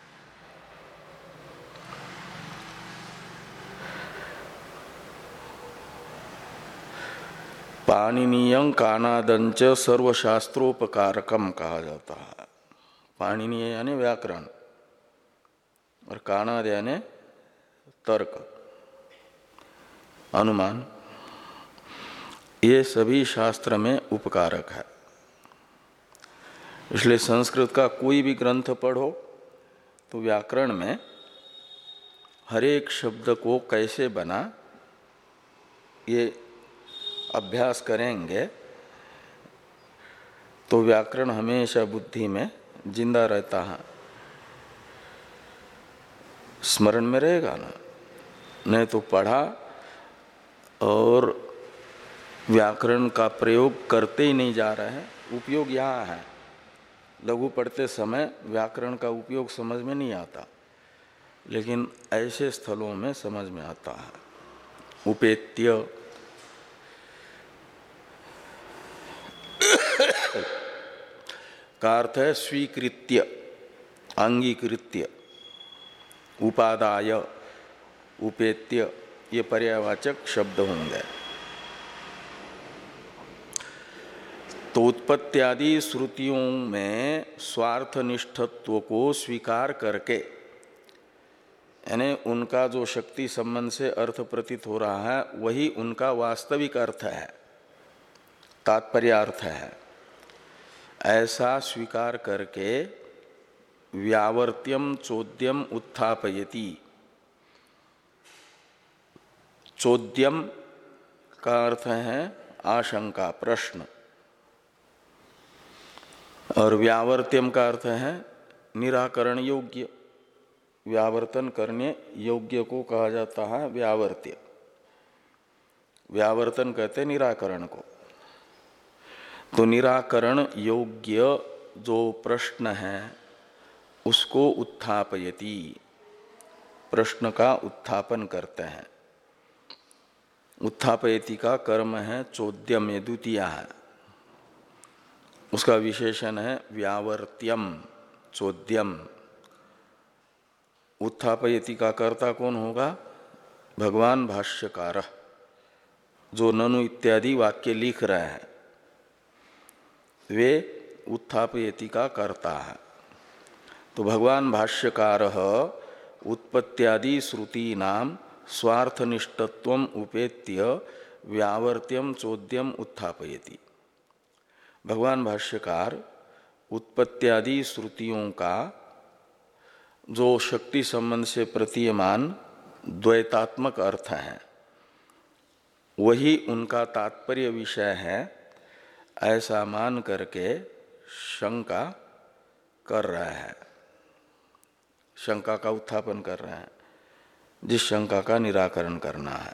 पाणिनीयं कानादंच सर्वशास्त्रोपकारकम कहा जाता है। पाणिनीय यानी व्याकरण और कानाद यानी तर्क, अनुमान, ये सभी शास्त्र में उपकारक है। इसलिए संस्कृत का कोई भी ग्रंथ पढ़ो तो व्याकरण में हर एक शब्द को कैसे बना ये अभ्यास करेंगे तो व्याकरण हमेशा बुद्धि में जिंदा रहता है, स्मरण में रहेगा ना। नहीं तो पढ़ा और व्याकरण का प्रयोग करते ही नहीं जा रहे हैं। उपयोग यहाँ है, लघु पढ़ते समय व्याकरण का उपयोग समझ में नहीं आता, लेकिन ऐसे स्थलों में समझ में आता है। उपेत्य का अर्थ है स्वीकृत्य, अंगीकृत्य, उपादाय, उपेत्य, ये पर्यायवाचक शब्द होंगे। तो उत्पत्त्यादि श्रुतियों में स्वार्थनिष्ठत्व को स्वीकार करके, यानी उनका जो शक्ति संबंध से अर्थ प्रतीत हो रहा है वही उनका वास्तविक अर्थ है, तात्पर्य अर्थ है, ऐसा स्वीकार करके व्यावर्त्यम चोद्यम उत्थापयति। चोद्यम का अर्थ है आशंका, प्रश्न, और व्यावर्त्यम का अर्थ है निराकरण योग्य। व्यावर्तन करने योग्य को कहा जाता है व्यावर्त्य। व्यावर्तन कहते निराकरण को। तो निराकरण योग्य जो प्रश्न है उसको उत्थापयति, प्रश्न का उत्थापन करते हैं। उत्थापयति का कर्म है चोद्यम, ये द्वितीय है, उसका विशेषण है व्यावर्त्यम, चोद्यम। उत्थापयति का कर्ता कौन होगा? भगवान भाष्यकार, जो ननु इत्यादि वाक्य लिख रहे हैं वे उत्थापयति का कर्ता है। तो भगवान भाष्यकार उत्पत्त्यादि श्रुति नाम स्वार्थनिष्ठत्वम उपेत्य व्यावर्त्यम चोद्यम उत्थापयति। भगवान भाष्यकार उत्पत्त्यादि श्रुतियों का जो शक्ति संबंध से प्रतीयमान द्वैतात्मक अर्थ है वही उनका तात्पर्य विषय है, ऐसा मान करके शंका कर रहा है, शंका का उत्थापन कर रहे हैं, जिस शंका का निराकरण करना है।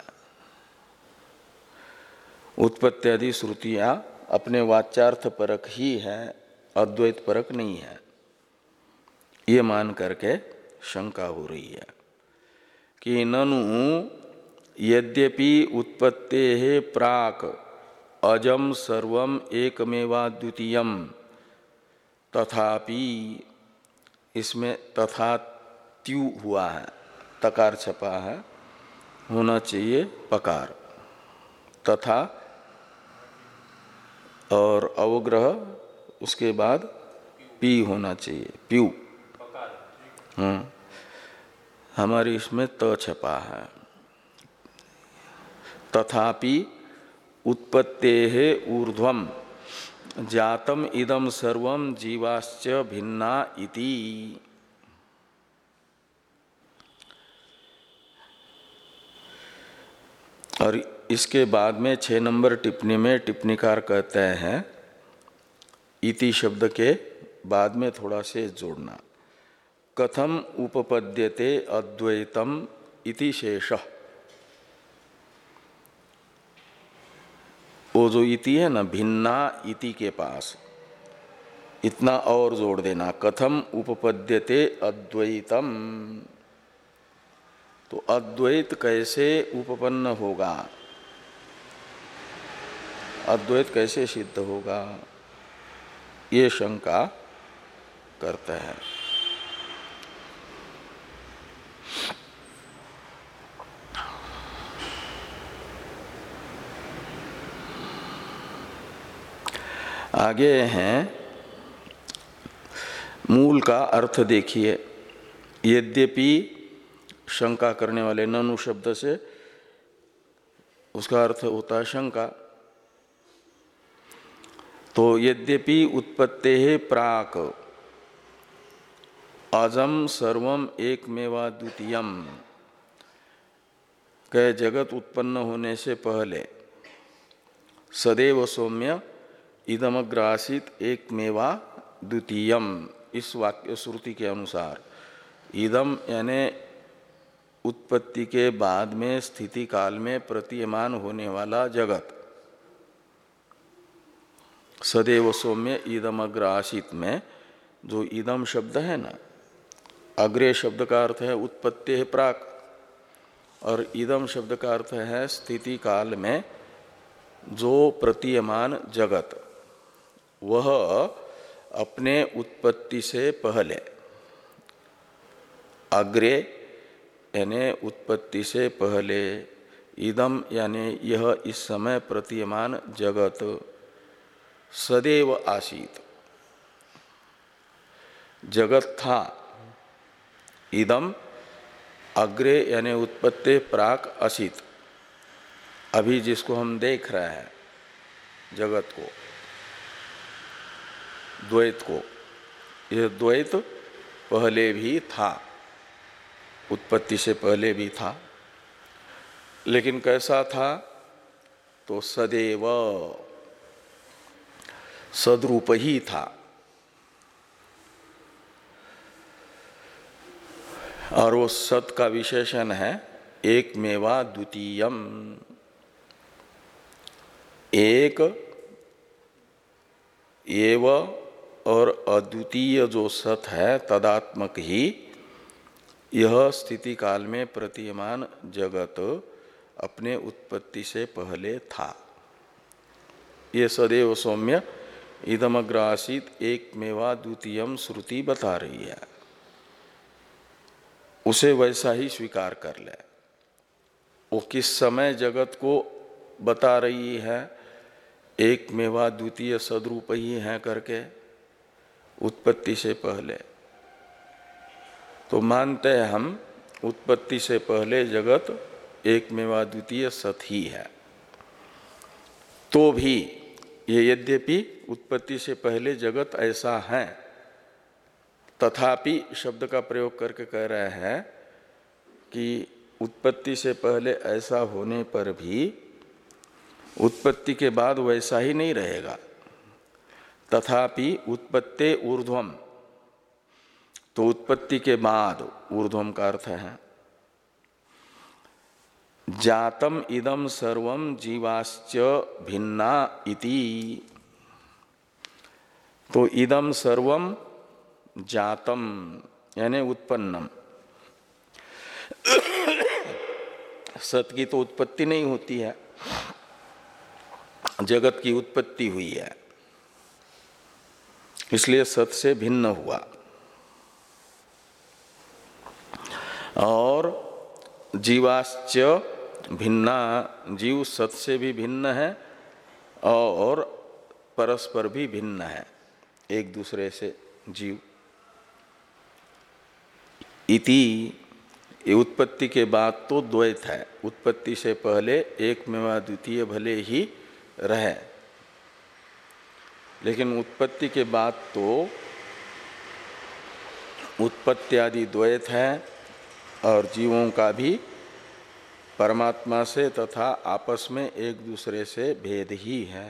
उत्पत्त्यादि श्रुतियां अपने वाच्यार्थ परक ही है, अद्वैत परक नहीं है, ये मान करके शंका हो रही है कि ननु यद्यपि उत्पत्तेः प्राक अजम सर्वम एकमेवा द्वितीयम तथापि, इसमें तथा त्यू हुआ है, तकार छपा है, होना चाहिए पकार, तथा और अवग्रह उसके बाद पी होना चाहिए, प्यू। हाँ, हमारी इसमें त छपा है। तथापि उत्पत्तेः ऊर्ध्वम जातम इदम सर्वम जीवाश्च भिन्ना इति। और इसके बाद में छह नंबर टिप्पणी में टिप्पणीकार कहते हैं, इति शब्द के बाद में थोड़ा से जोड़ना, कथम उपपद्यते अद्वैतम इति शेषः। वो जो इति है ना, भिन्ना इति के पास इतना और जोड़ देना, कथम उपपद्यते अद्वैतम, तो अद्वैत कैसे उपपन्न होगा, अद्वैत कैसे सिद्ध होगा, ये शंका करते हैं। आगे हैं मूल का अर्थ देखिए। यद्यपि शंका करने वाले ननु शब्द से उसका अर्थ होता है शंका। तो यद्यपि उत्पत्तेः प्राक अजम सर्वम एकमेवा द्वितीयम, कह जगत उत्पन्न होने से पहले सदैव सौम्य इदमग्र आसीत एकमेवा द्वितीयम, इस वाक्य श्रुति के अनुसार इदम यानी उत्पत्ति के बाद में स्थिति काल में प्रतीयमान होने वाला जगत, सदैव सौम्य इदमग्र आसीत में जो इदम शब्द है ना, अग्रे शब्द का अर्थ है उत्पत्ति है प्राक, और इदम शब्द का अर्थ है स्थिति काल में जो प्रतीयमान जगत, वह अपने उत्पत्ति से पहले, अग्रे यानी उत्पत्ति से पहले, इदम यानी यह इस समय प्रतीयमान जगत सदैव आसीत, जगत था, इदम अग्रे यानी उत्पत्ति प्राक असित, अभी जिसको हम देख रहे हैं जगत को, द्वैत को, यह द्वैत पहले भी था, उत्पत्ति से पहले भी था, लेकिन कैसा था, तो सदैव सद्रूप ही था। और वो सत का विशेषण है एकमेवा द्वितीयम, एक एव और अद्वितीय जो सत है तदात्मक ही यह स्थिति काल में प्रतीयमान जगत अपने उत्पत्ति से पहले था। ये सदैव सौम्य इदमग्र आसीत एकमेवा द्वितीयम श्रुति बता रही है, उसे वैसा ही स्वीकार कर ले। वो किस समय जगत को बता रही है, एक मेवा द्वितीय सदरूप ही है करके, उत्पत्ति से पहले। तो मानते हैं हम उत्पत्ति से पहले जगत एक मेवा द्वितीय सत ही है। तो भी ये यद्यपि उत्पत्ति से पहले जगत ऐसा है, तथापि शब्द का प्रयोग करके कह रहे हैं कि उत्पत्ति से पहले ऐसा होने पर भी उत्पत्ति के बाद वैसा ही नहीं रहेगा। तथापि उत्पत्ते ऊर्ध्वम, तो उत्पत्ति के बाद ऊर्ध्वम का अर्थ है जातम इदम सर्वम जीवाश्च भिन्ना इति। तो इदम सर्वम जातम यानी उत्पन्नम, सत की तो उत्पत्ति नहीं होती है, जगत की उत्पत्ति हुई है, इसलिए सत से भिन्न हुआ। और जीवाश्च भिन्ना, जीव सत से भी भिन्न है और परस्पर भी भिन्न है एक दूसरे से जीव। इति, ये उत्पत्ति के बाद तो द्वैत है, उत्पत्ति से पहले एकमेवा द्वितीय भले ही रहे, लेकिन उत्पत्ति के बाद तो उत्पत्ति आदि द्वैत है और जीवों का भी परमात्मा से तथा आपस में एक दूसरे से भेद ही है।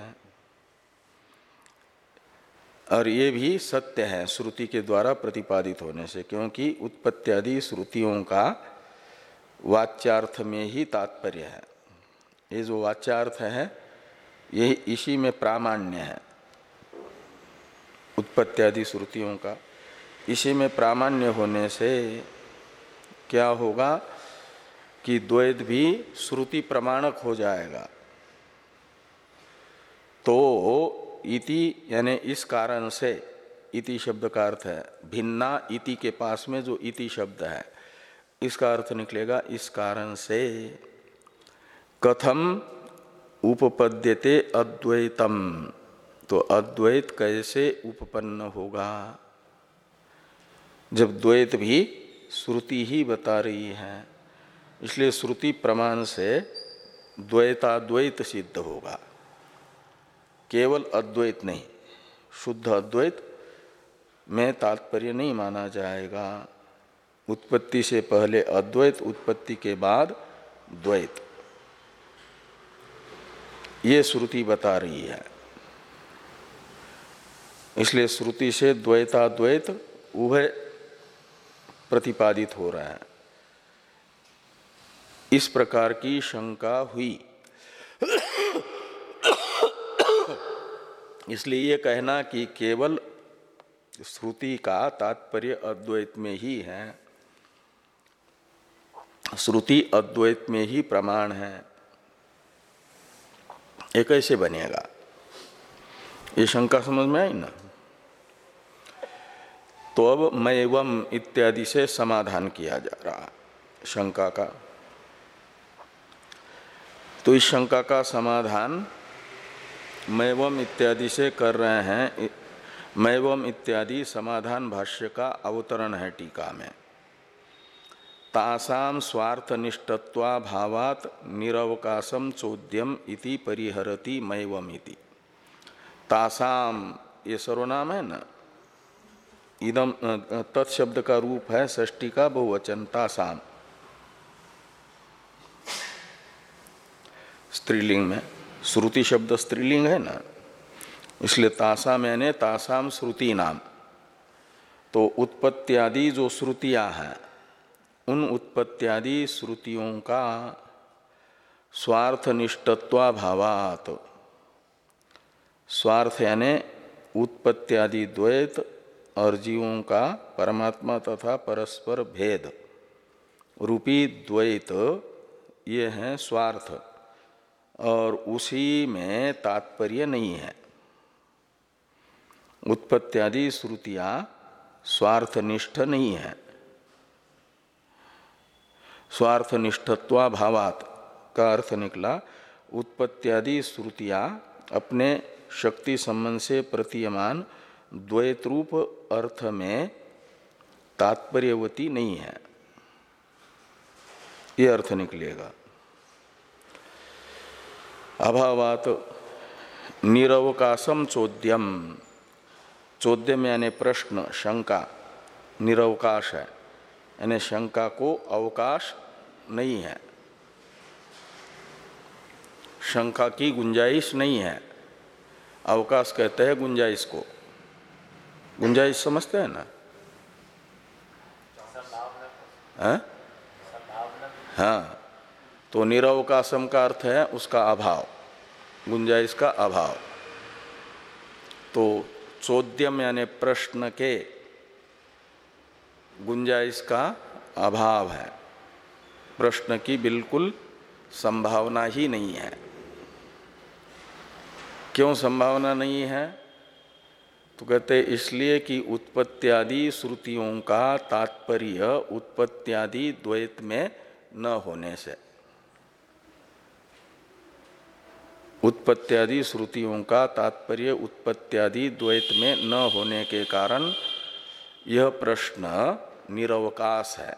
और ये भी सत्य है श्रुति के द्वारा प्रतिपादित होने से, क्योंकि उत्पत्ति आदि श्रुतियों का वाच्यार्थ में ही तात्पर्य है। ये जो वाच्यार्थ है ये इसी में प्रामाण्य है, उत्पत्ति आदि श्रुतियों का इसी में प्रामाण्य होने से क्या होगा कि द्वैत भी श्रुति प्रमाणक हो जाएगा। तो इति यानी इस कारण से, इति शब्द का अर्थ है भिन्ना, इति के पास में जो इति शब्द है इसका अर्थ निकलेगा इस कारण से। कथम उपपद्यते अद्वैतम, तो अद्वैत कैसे उपपन्न होगा जब द्वैत भी श्रुति ही बता रही है। इसलिए श्रुति प्रमाण से द्वैताद्वैत सिद्ध होगा, केवल अद्वैत नहीं, शुद्ध अद्वैत में तात्पर्य नहीं माना जाएगा। उत्पत्ति से पहले अद्वैत, उत्पत्ति के बाद द्वैत, ये श्रुति बता रही है। इसलिए श्रुति से द्वैताद्वैत उभय प्रतिपादित हो रहा है। इस प्रकार की शंका हुई, इसलिए ये कहना कि केवल श्रुति का तात्पर्य अद्वैत में ही है, श्रुति अद्वैत में ही प्रमाण है, ये कैसे बनेगा? ये शंका समझ में आई ना? तो अब मैवम इत्यादि से समाधान किया जा रहा शंका का। तो इस शंका का समाधान मैवम इत्यादि से कर रहे हैं। मैवम इत्यादि समाधान भाष्य का अवतरण है टीका में। तासाम स्वार्थनिष्ठत्वा भावात निरवकाशम चोद्यम इति परिहरति मैवम इति। तासाम ये सर्वनाम है ना, इदम तत्शब्द का रूप है षष्ठी का बहुवचन तासाम, स्त्रीलिंग में। श्रुति शब्द स्त्रीलिंग है ना, इसलिए तासाम यानी तासाम श्रुति नाम। तो उत्पत्त्यादि जो श्रुतियां हैं उन उत्पत्त्यादि श्रुतियों का स्वार्थनिष्ठत्वा भावात, स्वार्थ यानी उत्पत्त्यादि द्वैत और जीवों का परमात्मा तथा परस्पर भेद रूपी द्वैत, ये है स्वार्थ, और उसी में तात्पर्य नहीं है। उत्पत्त्यादि श्रुतियां स्वार्थनिष्ठ नहीं है। स्वार्थनिष्ठत्वा भावात का अर्थ निकला उत्पत्त्यादि श्रुतियां अपने शक्ति संबंध से प्रतीयमान द्वैत रूप अर्थ में तात्पर्यवती नहीं है, ये अर्थ निकलेगा। अभावात निरवकाशम चोद्यम, चोद्यम यानी प्रश्न, शंका, निरवकाश है यानी शंका को अवकाश नहीं है, शंका की गुंजाइश नहीं है। अवकाश कहते हैं गुंजाइश को, गुंजाइश समझते हैं ना? हाँ हाँ, तो निरवकाशम का अर्थ है उसका अभाव, गुंजाइश का अभाव। तो चोद्यम यानी प्रश्न के गुंजाइश का अभाव है, प्रश्न की बिल्कुल संभावना ही नहीं है। क्यों संभावना नहीं है? तो कहते इसलिए कि उत्पत्त्यादि श्रुतियों का तात्पर्य उत्पत्त्यादि द्वैत में न होने से, उत्पत्त्यादि श्रुतियों का तात्पर्य उत्पत्त्यादि द्वैत में न होने के कारण यह प्रश्न निरवकाश है,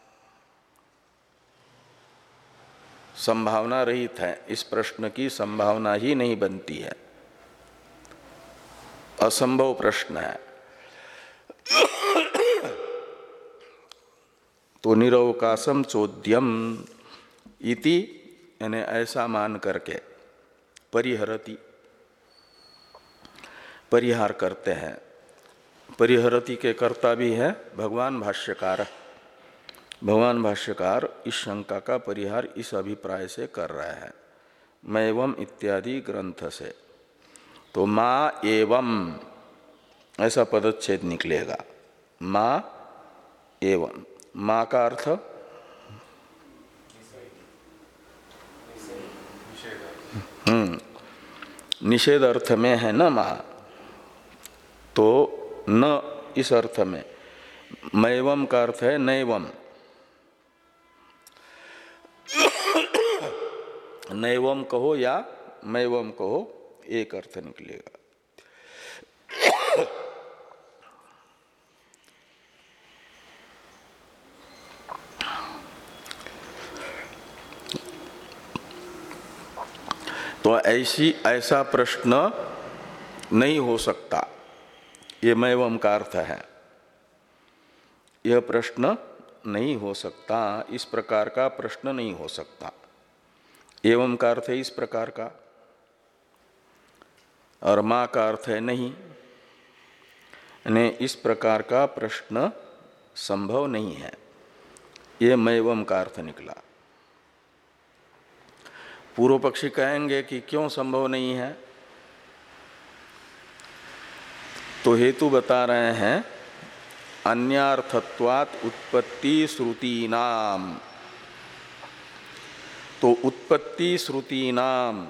संभावना रहित है। इस प्रश्न की संभावना ही नहीं बनती है, असंभव प्रश्न है। तो निरवकाशम चोद्यम इति यानी ऐसा मान करके परिहरति, परिहार करते हैं। परिहरति के कर्ता भी है भगवान भाष्यकार। भगवान भाष्यकार इस शंका का परिहार इस अभिप्राय से कर रहे हैं, मैवम इत्यादि ग्रंथ से। तो माँ एवं ऐसा पदच्छेद निकलेगा, माँ एवं। माँ का अर्थ हम्म निषेध अर्थ में है न माँ, तो न इस अर्थ में। मैवम का अर्थ है नैवम, नैवम कहो या मैवम कहो, एक अर्थ निकलेगा। तो ऐसी ऐसा प्रश्न नहीं हो सकता, ये मैवम का अर्थ है। यह प्रश्न नहीं हो सकता, इस प्रकार का प्रश्न नहीं हो सकता। एवं का अर्थ है इस प्रकार का, और माँ का अर्थ है नहीं, यानी इस प्रकार का प्रश्न संभव नहीं है। ये मैवम का अर्थ निकला। पूर्व पक्षी कहेंगे कि क्यों संभव नहीं है? तो हेतु बता रहे हैं, अन्यार्थत्वात् उत्पत्ति श्रुति नाम। तो उत्पत्ति श्रुति नाम,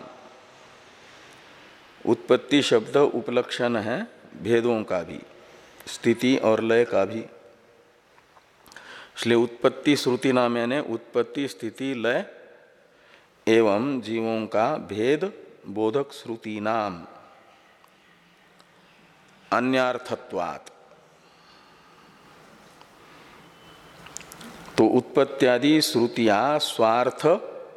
उत्पत्ति शब्द उपलक्षण है भेदों का भी, स्थिति और लय का भी। इसलिए उत्पत्ति श्रुति नाम यानी उत्पत्ति स्थिति लय एवं जीवों का भेद बोधक श्रुति नाम। अन्यार्थत्वात्, तो उत्पत्त्यादि श्रुतियां स्वार्थ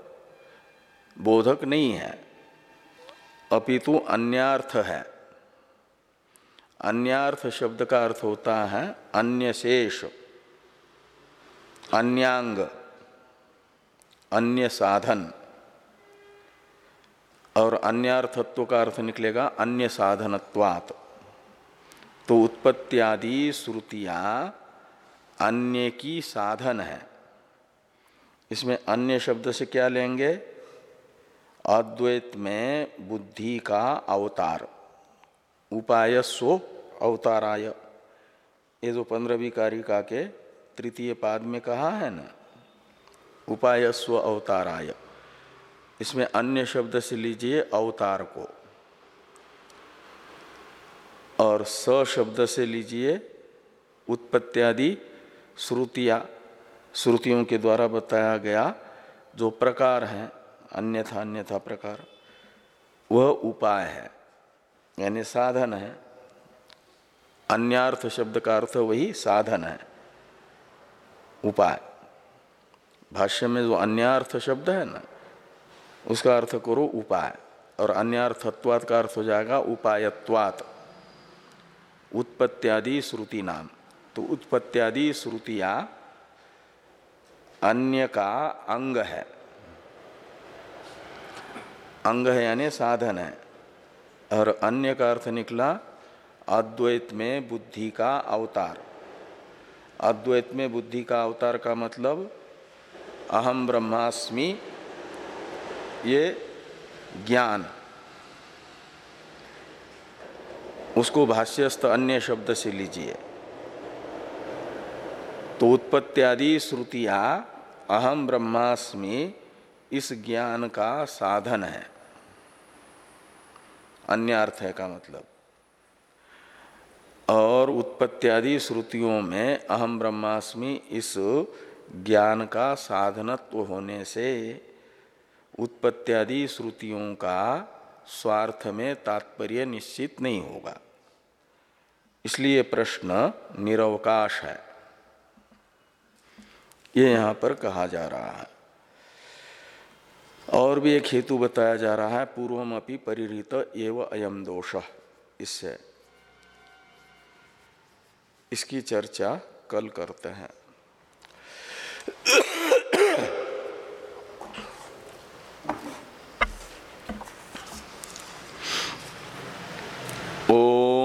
बोधक नहीं है, अपितु अन्यार्थ है। अन्यार्थ शब्द का अर्थ होता है अन्य शेष, अन्यांग, अन्य साधन, और अन्यार्थत्व का अर्थ निकलेगा अन्य साधनत्वात्। तो उत्पत्त्यादि श्रुतियां अन्य की साधन है। इसमें अन्य शब्द से क्या लेंगे? अद्वैत में बुद्धि का अवतार, उपायस्व अवताराय। ये जो पंद्रहवीं कारिका के तृतीय पाद में कहा है ना, उपायस्व अवताराय, इसमें अन्य शब्द से लीजिए अवतार को, और स शब्द से लीजिए उत्पत्त्यादि श्रुतियाँ, श्रुतियों के द्वारा बताया गया जो प्रकार हैं, अन्यथा अन्यथा प्रकार, वह उपाय है यानी साधन है। अन्यार्थ शब्द का अर्थ वही साधन है, उपाय। भाष्य में जो अन्यार्थ शब्द है ना, उसका अर्थ करो उपाय, और अन्यार्थत्वात् का अर्थ हो जाएगा उपायत्वात्, उत्पत्त्यादि श्रुति नाम। तो उत्पत्त्यादि श्रुतियां अन्य का अंग है, अंग है यानी साधन है। और अन्य का अर्थ निकला अद्वैत में बुद्धि का अवतार। अद्वैत में बुद्धि का अवतार का मतलब अहम ब्रह्मास्मि, ये ज्ञान, उसको भाष्यस्थ अन्य शब्द से लीजिए। तो उत्पत्त्यादि श्रुतियां अहम ब्रह्मास्मि इस ज्ञान का साधन है, अन्य अर्थ है का मतलब। और उत्पत्त्यादि श्रुतियों में अहम ब्रह्मास्मि इस ज्ञान का साधनत्व होने से उत्पत्त्यादि श्रुतियों का स्वार्थ में तात्पर्य निश्चित नहीं होगा, इसलिए प्रश्न निरवकाश है, ये यहां पर कहा जा रहा है। और भी एक हेतु बताया जा रहा है, पूर्वमपि परिहृत एव अयम दोष। इससे इसकी चर्चा कल करते हैं। ओ